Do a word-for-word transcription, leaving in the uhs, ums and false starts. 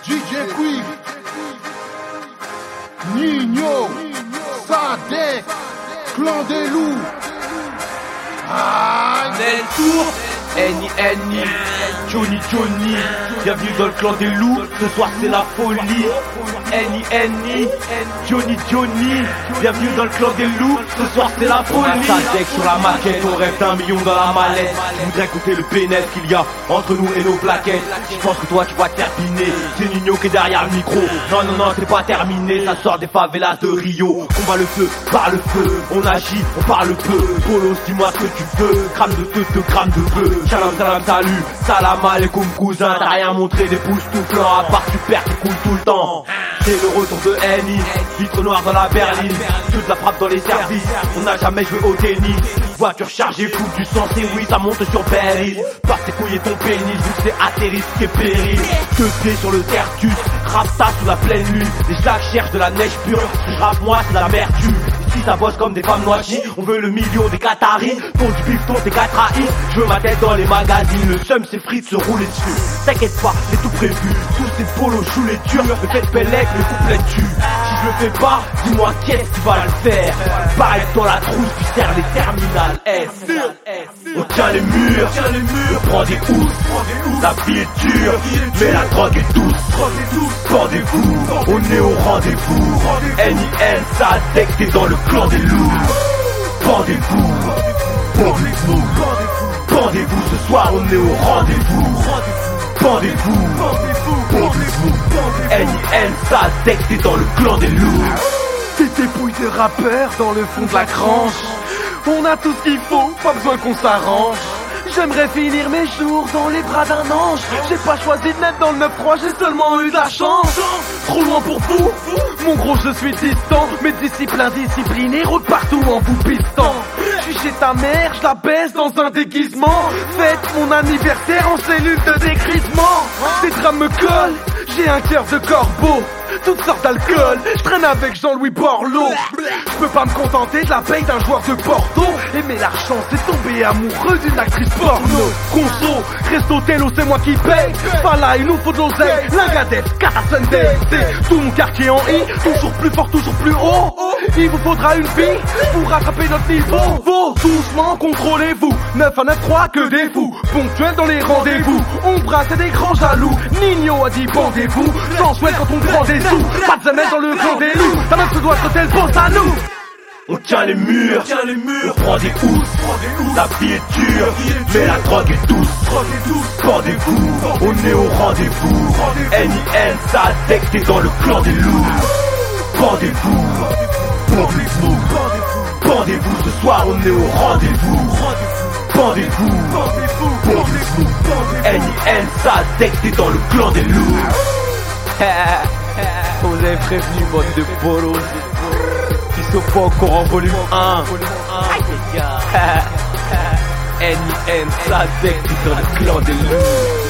D J Quick, Nino, Sadek, Clan des loups. Ah, Tour, Eni Eni, Johnny Johnny, bienvenue dans le clan des loups, ce soir c'est la folie. Eni Eni, Johnny Johnny, bienvenue dans le clan des loups, ce soir c'est la folie. On a Sadek sur la maquette, on rêve d'un million dans la mallette. Je voudrais compter le bénéfice qu'il y a entre nous et nos plaquettes. Je pense que toi tu vas terminer, c'est Nino qui est derrière le micro. Non non non, c'est pas terminé, ça sort des favelas de Rio. On va le feu, par le feu, on agit, on parle peu. Polos, dis-moi ce que tu veux, crame de feu, de crame de feu. Salam salam salut, salam alaikum cousin. T'as rien montré des pouces tout blancs, à part tu perds, tu coules tout le temps. C'est le retour de Eni, vitre noire dans la berline, toute la frappe dans les services. On n'a jamais joué au tennis, voiture chargée, fou du sang, c'est oui, ça monte sur Berry. Par tes couilles et ton pénis, vu que c'est atterri, ce qui est péril. Que pied sur le tertus, rasta sous la pleine lune. Les sacs cherchent de la neige pure, si je rappe moi c'est la merdure. Ici ça bosse comme des femmes noisies, on veut le million des Qataris. Pour du bifton t'es qu'à trahir, je veux ma tête dans les magazines. Le seum c'est frites se rouler dessus, t'inquiète pas, c'est tout prévu. Tous ces polos jouent les durs, le fait pellec, le couplet tue. Si je le fais pas, dis-moi qu'est-ce qui va le faire. Pareil dans la trousse, tu sers les terminales S. On tient les murs, on prend des housses. La vie est dure, mais la drogue est douce. Pendez-vous, on est au rendez-vous. Eni N, Sadek, t'es dans le clan des loups. Pendez-vous, pendez-vous, pendez-vous, ce soir on est au rendez-vous. Pendez-vous, pendez-vous, Eni N, Sadek, t'es dans le clan des loups. T'es dépouille de rappeurs dans le fond de la grange. On a tout ce qu'il faut, pas besoin qu'on s'arrange. J'aimerais finir mes jours dans les bras d'un ange. J'ai pas choisi de naître dans le neuf trois, j'ai seulement eu de la chance. Trop loin pour vous, mon gros je suis distant. Mes disciples indisciplinés rôdent partout en vous pistant. Je suis chez ta mère, je la baisse dans un déguisement. Fête mon anniversaire en cellule de décrisement. Des drames me collent, j'ai un cœur de corbeau. Toutes sortes d'alcool, je traîne avec Jean-Louis Borloo. Je peux pas me contenter de la paye d'un joueur de Porto. Aimer l'argent, c'est tomber amoureux d'une actrice porno. Conso, Resto Tello, c'est moi qui paye. Pas là, il nous faut de l'oseille. Lingadette, Cata Sunday, c'est tout mon quartier en I. Toujours plus fort, toujours plus haut. Il vous faudra une fille pour rattraper notre niveau. Vous, doucement, contrôlez-vous. neuf à neuf trois, que des fous. Ponctuel dans les rendez-vous. On brasse des grands jaloux. Nino a dit bandez-vous. Sensuel quand on prend des sous. Pas de jamais dans le clan des loups. Ta meuf se doit traiter le pense à nous. On tient les murs, on prend des housses. La vie est dure, mais la drogue est douce. Pendez-vous, on est au rendez-vous. Eni N, Sadek, t'es dans le clan des loups. Pendez-vous, pendez-vous, pendez-vous, ce soir on est au rendez-vous. Pendez-vous, pendez-vous, Eni N, Sadek, t'es dans le clan des loups. Vous avez prévenu, bande de polos. Ils sont pas encore en volume un. Eni N, Sadek, t'es dans le clan des loups.